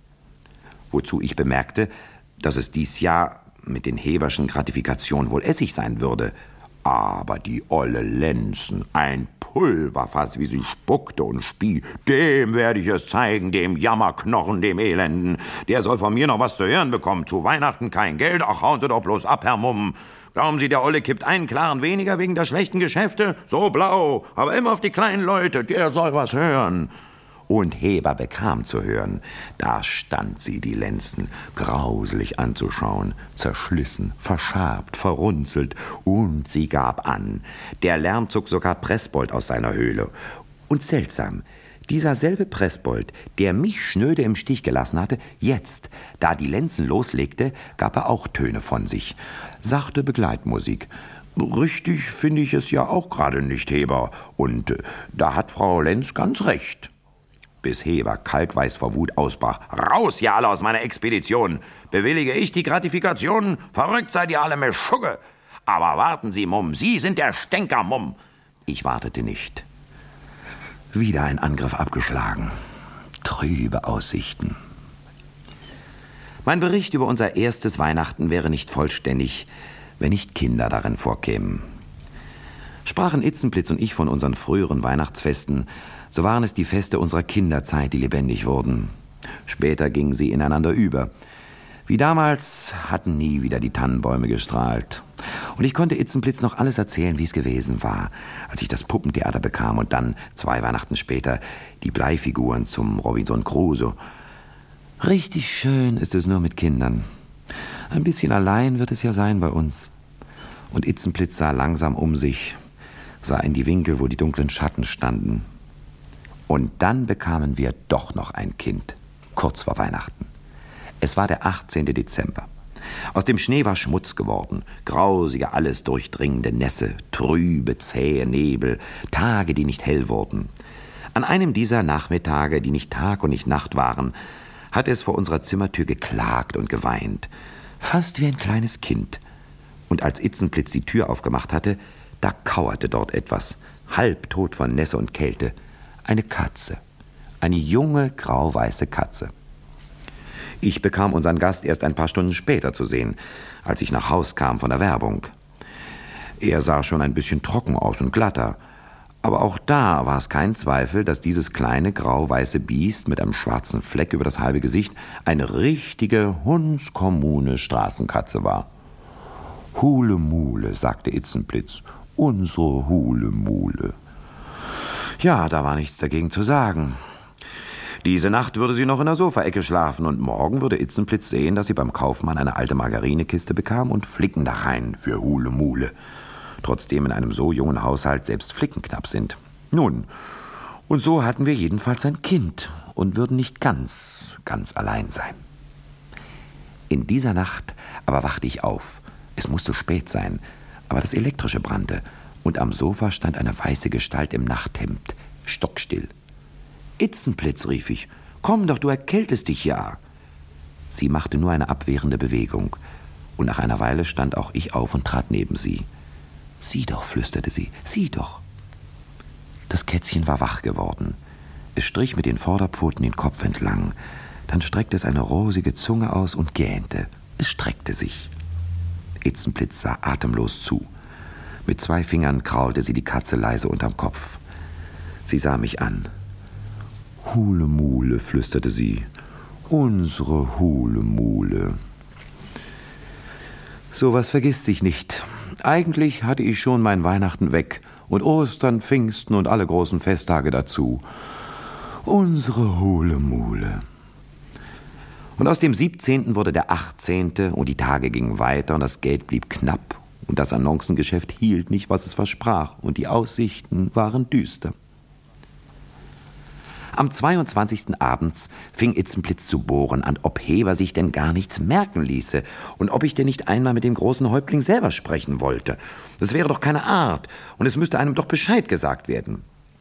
Wozu ich bemerkte, dass es dies Jahr mit den Heberschen Gratifikationen wohl Essig sein würde. Aber die Olle Lenzen, ein Pulverfass, wie sie spuckte und spie, dem werde ich es zeigen, dem Jammerknochen, dem Elenden. Der soll von mir noch was zu hören bekommen. Zu Weihnachten kein Geld, ach, hauen Sie doch bloß ab, Herr Mumm. Glauben Sie, der Olle kippt einen klaren weniger wegen der schlechten Geschäfte? So blau, aber immer auf die kleinen Leute, der soll was hören. Und Heber bekam zu hören. Da stand sie, die Lenzen, grauselig anzuschauen, zerschlissen, verscharbt, verrunzelt, und sie gab an. Der Lärm zog sogar Pressbold aus seiner Höhle. Und seltsam, dieser selbe Pressbold, der mich schnöde im Stich gelassen hatte, jetzt, da die Lenzen loslegte, gab er auch Töne von sich. Sachte Begleitmusik. Richtig finde ich es ja auch gerade nicht, Heber. Und äh, da hat Frau Lenz ganz recht. Bis Heber kalkweiß vor Wut ausbrach. Raus, ihr alle aus meiner Expedition! Bewillige ich die Gratifikationen? Verrückt seid ihr alle, Meschugge! Aber warten Sie, Mumm, Sie sind der Stänker, Mumm! Ich wartete nicht. Wieder ein Angriff abgeschlagen. Trübe Aussichten. Mein Bericht über unser erstes Weihnachten wäre nicht vollständig, wenn nicht Kinder darin vorkämen. Sprachen Itzenplitz und ich von unseren früheren Weihnachtsfesten, so waren es die Feste unserer Kinderzeit, die lebendig wurden. Später gingen sie ineinander über. Wie damals hatten nie wieder die Tannenbäume gestrahlt. Und ich konnte Itzenplitz noch alles erzählen, wie es gewesen war, als ich das Puppentheater bekam und dann, zwei Weihnachten später, die Bleifiguren zum Robinson Crusoe. Richtig schön ist es nur mit Kindern. Ein bisschen allein wird es ja sein bei uns. Und Itzenplitz sah langsam um sich, sah in die Winkel, wo die dunklen Schatten standen. Und dann bekamen wir doch noch ein Kind, kurz vor Weihnachten. Es war der achtzehnte Dezember. Aus dem Schnee war Schmutz geworden, grausige, alles durchdringende Nässe, trübe, zähe Nebel, Tage, die nicht hell wurden. An einem dieser Nachmittage, die nicht Tag und nicht Nacht waren, hatte es vor unserer Zimmertür geklagt und geweint, fast wie ein kleines Kind. Und als Itzenplitz die Tür aufgemacht hatte, da kauerte dort etwas, halbtot von Nässe und Kälte. Eine Katze, eine junge, grauweiße Katze. Ich bekam unseren Gast erst ein paar Stunden später zu sehen, als ich nach Haus kam von der Werbung. Er sah schon ein bisschen trocken aus und glatter, aber auch da war es kein Zweifel, dass dieses kleine, grau-weiße Biest mit einem schwarzen Fleck über das halbe Gesicht eine richtige, hundskommune Straßenkatze war. »Hulemule«, sagte Itzenplitz, »unsere Hulemule.« Ja, da war nichts dagegen zu sagen. Diese Nacht würde sie noch in der Sofaecke schlafen und morgen würde Itzenplitz sehen, dass sie beim Kaufmann eine alte Margarinekiste bekam und Flicken da rein für Hulemule. Trotzdem in einem so jungen Haushalt selbst Flicken knapp sind. Nun, und so hatten wir jedenfalls ein Kind und würden nicht ganz, ganz allein sein. In dieser Nacht aber wachte ich auf. Es musste spät sein, aber das Elektrische brannte und am Sofa stand eine weiße Gestalt im Nachthemd, stockstill. »Itzenplitz«, rief ich, »komm doch, du erkältest dich ja.« Sie machte nur eine abwehrende Bewegung, und nach einer Weile stand auch ich auf und trat neben sie. »Sieh doch«, flüsterte sie, »sieh doch.« Das Kätzchen war wach geworden. Es strich mit den Vorderpfoten den Kopf entlang, dann streckte es eine rosige Zunge aus und gähnte. Es streckte sich. Itzenplitz sah atemlos zu. Mit zwei Fingern kraulte sie die Katze leise unterm Kopf. Sie sah mich an. »Hulemule«, flüsterte sie, »unsere Hulemule.« Sowas vergisst sich nicht. Eigentlich hatte ich schon mein Weihnachten weg und Ostern, Pfingsten und alle großen Festtage dazu. Unsere Hulemule. Und aus dem siebzehnten wurde der achtzehnte und die Tage gingen weiter und das Geld blieb knapp und das Annoncengeschäft hielt nicht, was es versprach und die Aussichten waren düster. Am zweiundzwanzigsten abends fing Itzenplitz zu bohren an, ob Heber sich denn gar nichts merken ließe und ob ich denn nicht einmal mit dem großen Häuptling selber sprechen wollte. Das wäre doch keine Art und es müsste einem doch Bescheid gesagt werden.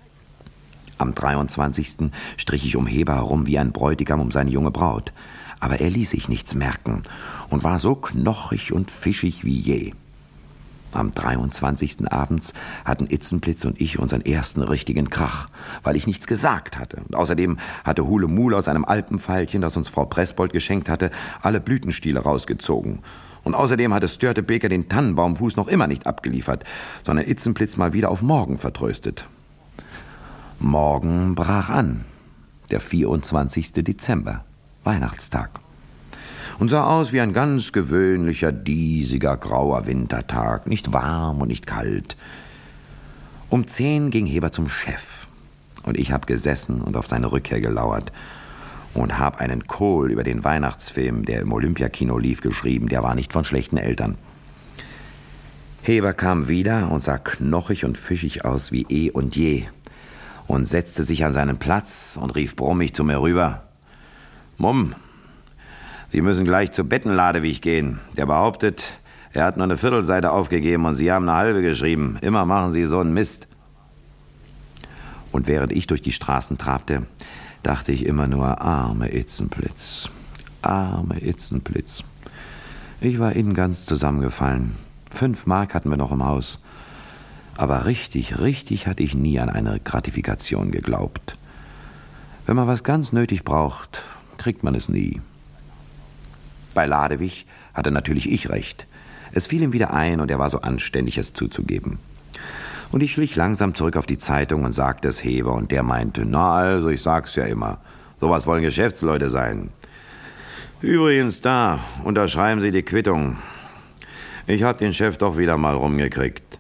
Am dreiundzwanzigsten strich ich um Heber herum wie ein Bräutigam um seine junge Braut. Aber er ließ sich nichts merken und war so knochig und fischig wie je. Am dreiundzwanzigsten abends hatten Itzenplitz und ich unseren ersten richtigen Krach, weil ich nichts gesagt hatte. Und außerdem hatte Hulemule aus einem Alpenfeilchen, das uns Frau Pressbold geschenkt hatte, alle Blütenstiele rausgezogen. Und außerdem hatte Störtebeker den Tannenbaumfuß noch immer nicht abgeliefert, sondern Itzenplitz mal wieder auf morgen vertröstet. Morgen brach an, der vierundzwanzigste Dezember, Weihnachtstag. Und sah aus wie ein ganz gewöhnlicher, diesiger, grauer Wintertag, nicht warm und nicht kalt. Um zehn ging Heber zum Chef und ich habe gesessen und auf seine Rückkehr gelauert und habe einen Kohl über den Weihnachtsfilm, der im Olympiakino lief, geschrieben, der war nicht von schlechten Eltern. Heber kam wieder und sah knochig und fischig aus wie eh und je und setzte sich an seinen Platz und rief brummig zu mir rüber, »Mumm, Sie müssen gleich zur Bettenladewig gehen. Der behauptet, er hat nur eine Viertelseite aufgegeben und Sie haben eine halbe geschrieben. Immer machen Sie so einen Mist.« Und während ich durch die Straßen trabte, dachte ich immer nur, arme Itzenplitz, arme Itzenplitz. Ich war innen ganz zusammengefallen. Fünf Mark hatten wir noch im Haus. Aber richtig, richtig hatte ich nie an eine Gratifikation geglaubt. Wenn man was ganz nötig braucht, kriegt man es nie. Bei Ladewig hatte natürlich ich recht. Es fiel ihm wieder ein und er war so anständig, es zuzugeben. Und ich schlich langsam zurück auf die Zeitung und sagte es Heber und der meinte, na also, ich sag's ja immer, sowas wollen Geschäftsleute sein. Übrigens da, unterschreiben Sie die Quittung. Ich hab den Chef doch wieder mal rumgekriegt.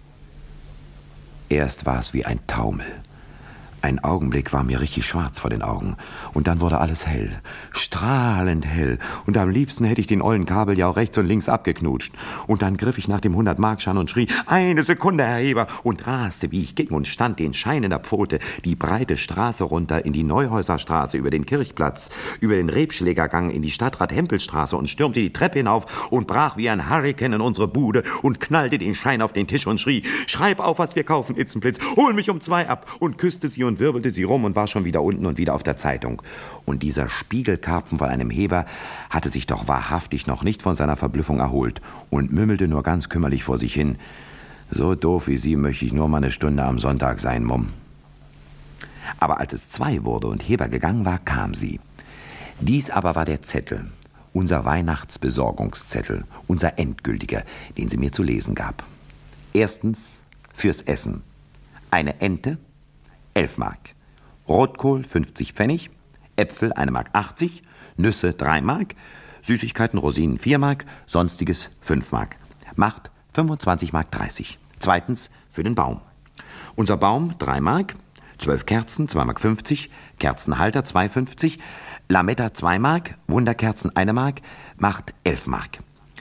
Erst war es wie ein Taumel. Ein Augenblick war mir richtig schwarz vor den Augen. Und dann wurde alles hell, strahlend hell. Und am liebsten hätte ich den ollen Kabel ja auch rechts und links abgeknutscht. Und dann griff ich nach dem hundert-Mark-Schein und schrie, eine Sekunde, Herr Heber, und raste, wie ich ging, und stand den Schein in der Pfote, die breite Straße runter in die Neuhäuserstraße, über den Kirchplatz, über den Rebschlägergang in die Stadtrat-Hempelstraße und stürmte die Treppe hinauf und brach wie ein Hurrikan in unsere Bude und knallte den Schein auf den Tisch und schrie, schreib auf, was wir kaufen, Itzenplitz, hol mich um zwei ab, und küsste sie und wirbelte sie rum und war schon wieder unten und wieder auf der Zeitung. Und dieser Spiegelkarpfen von einem Heber hatte sich doch wahrhaftig noch nicht von seiner Verblüffung erholt und mümmelte nur ganz kümmerlich vor sich hin. So doof wie Sie möchte ich nur mal eine Stunde am Sonntag sein, Mumm. Aber als es zwei wurde und Heber gegangen war, kam sie. Dies aber war der Zettel, unser Weihnachtsbesorgungszettel, unser endgültiger, den sie mir zu lesen gab. Erstens fürs Essen. Eine Ente, elf Mark. Rotkohl, fünfzig Pfennig. Äpfel, eine Mark achtzig. Nüsse, drei Mark. Süßigkeiten, Rosinen, vier Mark. Sonstiges, fünf Mark. Macht fünfundzwanzig Mark dreißig. Zweitens, für den Baum. Unser Baum, drei Mark. Zwölf Kerzen, zwei Mark fünfzig. Kerzenhalter, zwei fünfzig. Lametta, zwei Mark. Wunderkerzen, eine Mark. Macht elf Mark.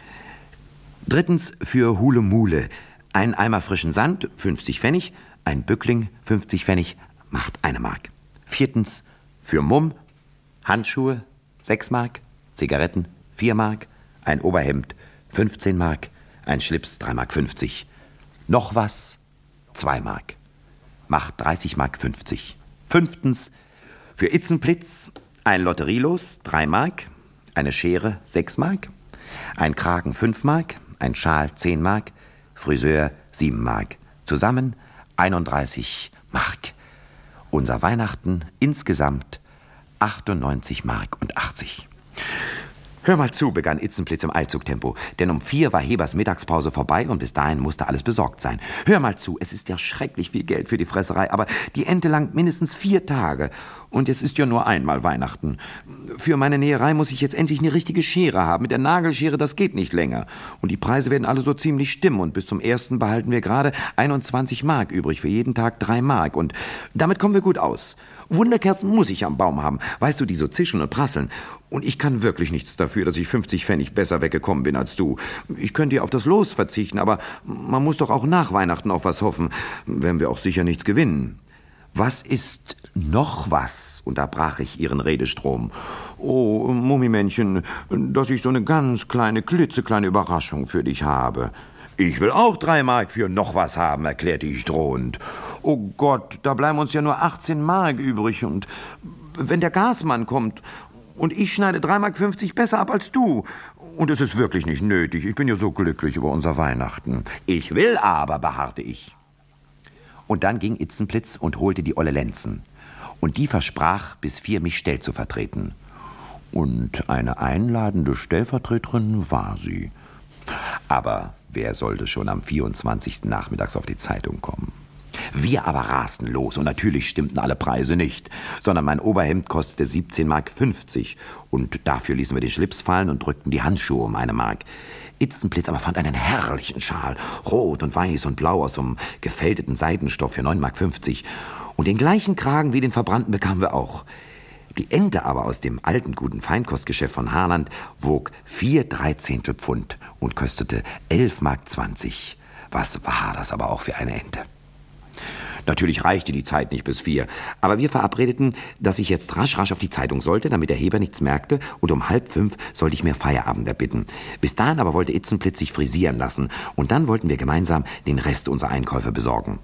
Drittens, für Hulemule. Ein Eimer frischen Sand, fünfzig Pfennig. Ein Bückling, fünfzig Pfennig, macht eine Mark. Viertens, für Mumm, Handschuhe, sechs Mark, Zigaretten, vier Mark, ein Oberhemd, fünfzehn Mark, ein Schlips, drei Mark fünfzig. Noch was, zwei Mark, macht dreißig Mark fünfzig. Fünftens, für Itzenplitz, ein Lotterielos, drei Mark, eine Schere, sechs Mark, ein Kragen, fünf Mark, ein Schal, zehn Mark, Friseur, sieben Mark. Zusammen einunddreißig Mark. Unser Weihnachten insgesamt achtundneunzig Mark und achtzig. Hör mal zu, begann Itzenplitz im Eilzugtempo, denn um vier war Hebers Mittagspause vorbei und bis dahin musste alles besorgt sein. Hör mal zu, es ist ja schrecklich viel Geld für die Fresserei, aber die Ente langt mindestens vier Tage und es ist ja nur einmal Weihnachten. Für meine Näherei muss ich jetzt endlich eine richtige Schere haben. Mit der Nagelschere, das geht nicht länger. Und die Preise werden alle so ziemlich stimmen und bis zum ersten behalten wir gerade einundzwanzig Mark übrig, für jeden Tag drei Mark und damit kommen wir gut aus. Wunderkerzen muss ich am Baum haben, weißt du, die so zischen und prasseln. Und ich kann wirklich nichts dafür, dass ich fünfzig Pfennig besser weggekommen bin als du. Ich könnte ja auf das Los verzichten, aber man muss doch auch nach Weihnachten auf was hoffen, wenn wir auch sicher nichts gewinnen. Was ist noch was? Unterbrach ich ihren Redestrom. Oh, Mummimännchen, dass ich so eine ganz kleine, klitzekleine Überraschung für dich habe. Ich will auch drei Mark für noch was haben, erklärte ich drohend. Oh Gott, da bleiben uns ja nur achtzehn Mark übrig. Und wenn der Gasmann kommt und ich schneide drei Mark fünfzig besser ab als du. Und es ist wirklich nicht nötig. Ich bin ja so glücklich über unser Weihnachten. Ich will aber, beharrte ich. Und dann ging Itzenplitz und holte die olle Lenzen. Und die versprach, bis vier mich Stell zu vertreten. Und eine einladende Stellvertreterin war sie. Aber wer sollte schon am vierundzwanzigsten nachmittags auf die Zeitung kommen? Wir aber rasten los und natürlich stimmten alle Preise nicht, sondern mein Oberhemd kostete siebzehn Mark fünfzig und dafür ließen wir den Schlips fallen und drückten die Handschuhe um eine Mark. Itzenplitz aber fand einen herrlichen Schal, rot und weiß und blau aus so einem gefälteten Seidenstoff für neun Mark fünfzig und den gleichen Kragen wie den verbrannten bekamen wir auch. Die Ente aber aus dem alten guten Feinkostgeschäft von Harland wog vier Dreizehntel Pfund und kostete elf Mark zwanzig. Was war das aber auch für eine Ente? Natürlich reichte die Zeit nicht bis vier, aber wir verabredeten, dass ich jetzt rasch, rasch auf die Zeitung sollte, damit der Heber nichts merkte, und um halb fünf sollte ich mir Feierabend erbitten. Bis dahin aber wollte Itzenplitz sich frisieren lassen, und dann wollten wir gemeinsam den Rest unserer Einkäufe besorgen.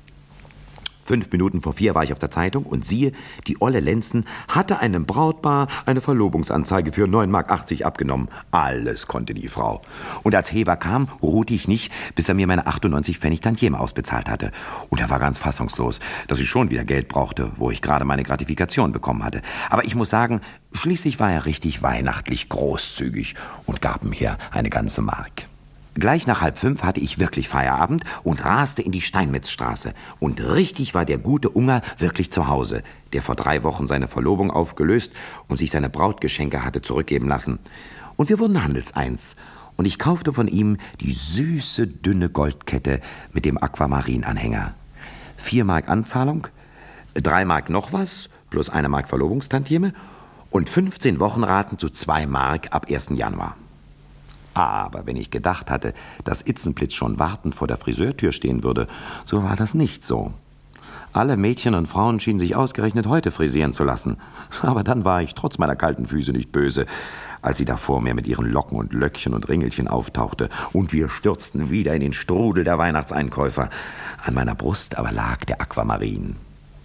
Fünf Minuten vor vier war ich auf der Zeitung und siehe, die olle Lenzen hatte einem Brautpaar eine Verlobungsanzeige für neun Mark achtzig abgenommen. Alles konnte die Frau. Und als Heber kam, ruhte ich nicht, bis er mir meine achtundneunzig Pfennig Tantieme ausbezahlt hatte. Und er war ganz fassungslos, dass ich schon wieder Geld brauchte, wo ich gerade meine Gratifikation bekommen hatte. Aber ich muss sagen, schließlich war er richtig weihnachtlich großzügig und gab mir eine ganze Mark. Gleich nach halb fünf hatte ich wirklich Feierabend und raste in die Steinmetzstraße. Und richtig war der gute Unger wirklich zu Hause, der vor drei Wochen seine Verlobung aufgelöst und sich seine Brautgeschenke hatte zurückgeben lassen. Und wir wurden handelseins. Und ich kaufte von ihm die süße, dünne Goldkette mit dem Aquamarin-Anhänger. Vier Mark Anzahlung, drei Mark noch was, plus eine Mark Verlobungstantieme und fünfzehn Wochenraten zu zwei Mark ab ersten Januar. Aber wenn ich gedacht hatte, dass Itzenplitz schon wartend vor der Friseurtür stehen würde, so war das nicht so. Alle Mädchen und Frauen schienen sich ausgerechnet heute frisieren zu lassen. Aber dann war ich trotz meiner kalten Füße nicht böse, als sie da vor mir mit ihren Locken und Löckchen und Ringelchen auftauchte, und wir stürzten wieder in den Strudel der Weihnachtseinkäufer. An meiner Brust aber lag der Aquamarin.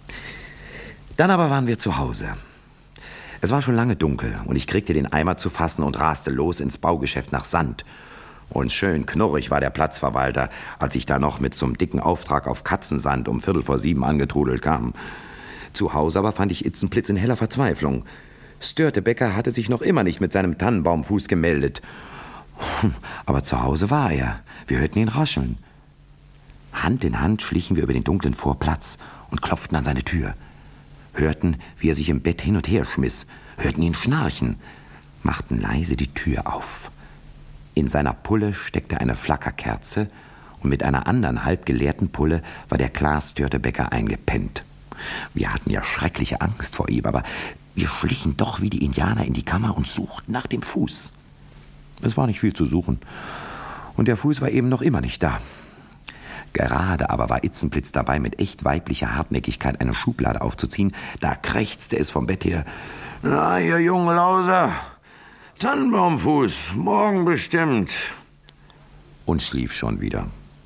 Dann aber waren wir zu Hause. Es war schon lange dunkel, und ich kriegte den Eimer zu fassen und raste los ins Baugeschäft nach Sand. Und schön knurrig war der Platzverwalter, als ich da noch mit so einem dicken Auftrag auf Katzensand um Viertel vor sieben angetrudelt kam. Zu Hause aber fand ich Itzenplitz in heller Verzweiflung. Störtebeker hatte sich noch immer nicht mit seinem Tannenbaumfuß gemeldet. Aber zu Hause war er. Wir hörten ihn rascheln. Hand in Hand schlichen wir über den dunklen Vorplatz und klopften an seine Tür. Hörten, wie er sich im Bett hin und her schmiss, hörten ihn schnarchen, machten leise die Tür auf. In seiner Pulle steckte eine Flackerkerze, und mit einer anderen halb geleerten Pulle war der Klaas Störtebeker eingepennt. Wir hatten ja schreckliche Angst vor ihm, aber wir schlichen doch wie die Indianer in die Kammer und suchten nach dem Fuß. Es war nicht viel zu suchen, und der Fuß war eben noch immer nicht da. Gerade aber war Itzenplitz dabei, mit echt weiblicher Hartnäckigkeit eine Schublade aufzuziehen. Da krächzte es vom Bett her: »Na, ihr jungen Lauser, Tannenbaumfuß, morgen bestimmt.« Und schlief schon wieder.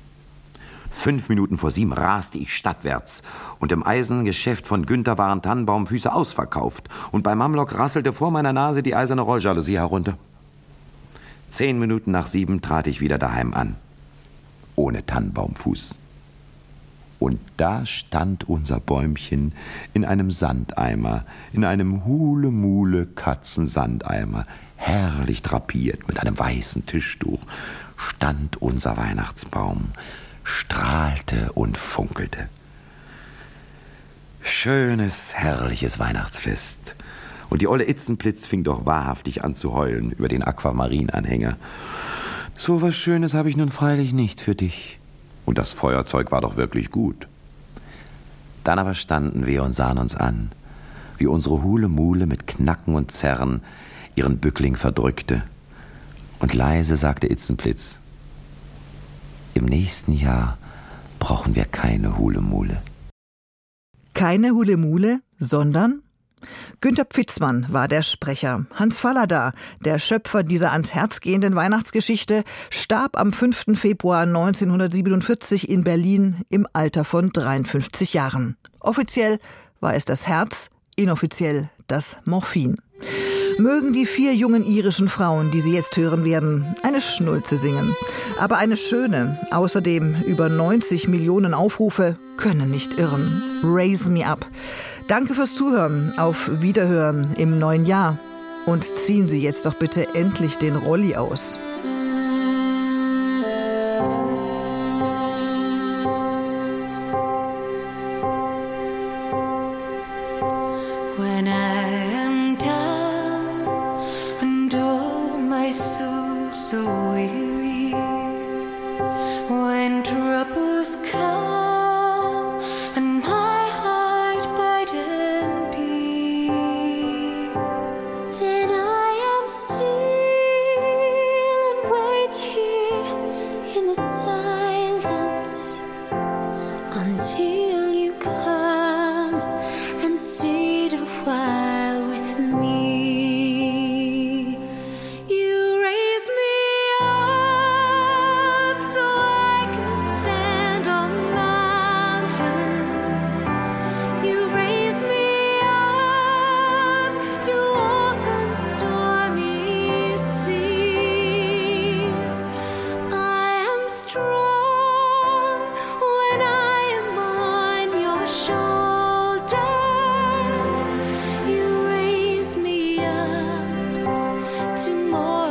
Fünf Minuten vor sieben raste ich stadtwärts, und im Eisengeschäft von Günther waren Tannenbaumfüße ausverkauft, und bei Mamlock rasselte vor meiner Nase die eiserne Rolljalousie herunter. Zehn Minuten nach sieben trat ich wieder daheim an. Ohne Tannenbaumfuß. Und da stand unser Bäumchen in einem Sandeimer, in einem Hule-Mule-Katzen-Sandeimer, herrlich drapiert mit einem weißen Tischtuch, stand unser Weihnachtsbaum, strahlte und funkelte. Schönes, herrliches Weihnachtsfest. Und die olle Itzenplitz fing doch wahrhaftig an zu heulen über den Aquamarin-Anhänger. »So was Schönes habe ich nun freilich nicht für dich.« Und das Feuerzeug war doch wirklich gut. Dann aber standen wir und sahen uns an, wie unsere Hule-Mule mit Knacken und Zerren ihren Bückling verdrückte. Und leise sagte Itzenplitz: »Im nächsten Jahr brauchen wir keine Hule-Mule.« Keine Hule-Mule, sondern Günter Pfitzmann war der Sprecher. Hans Fallada, der Schöpfer dieser ans Herz gehenden Weihnachtsgeschichte, starb am fünften Februar neunzehnhundertsiebenundvierzig in Berlin im Alter von dreiundfünfzig Jahren. Offiziell war es das Herz, inoffiziell das Morphin. Mögen die vier jungen irischen Frauen, die Sie jetzt hören werden, eine Schnulze singen. Aber eine schöne, außerdem über neunzig Millionen Aufrufe, können nicht irren. Raise Me Up. Danke fürs Zuhören. Auf Wiederhören im neuen Jahr. Und ziehen Sie jetzt doch bitte endlich den Rolli aus. When I am down and oh my soul so weary, when troubles come and my heart burden be, then I am still and wait here in the silence until you come and sit a while with me. You raise me up so I can stand on mountains. You raise me up to walk on stormy seas. I am strong when I am on your shoulders. You raise me up to more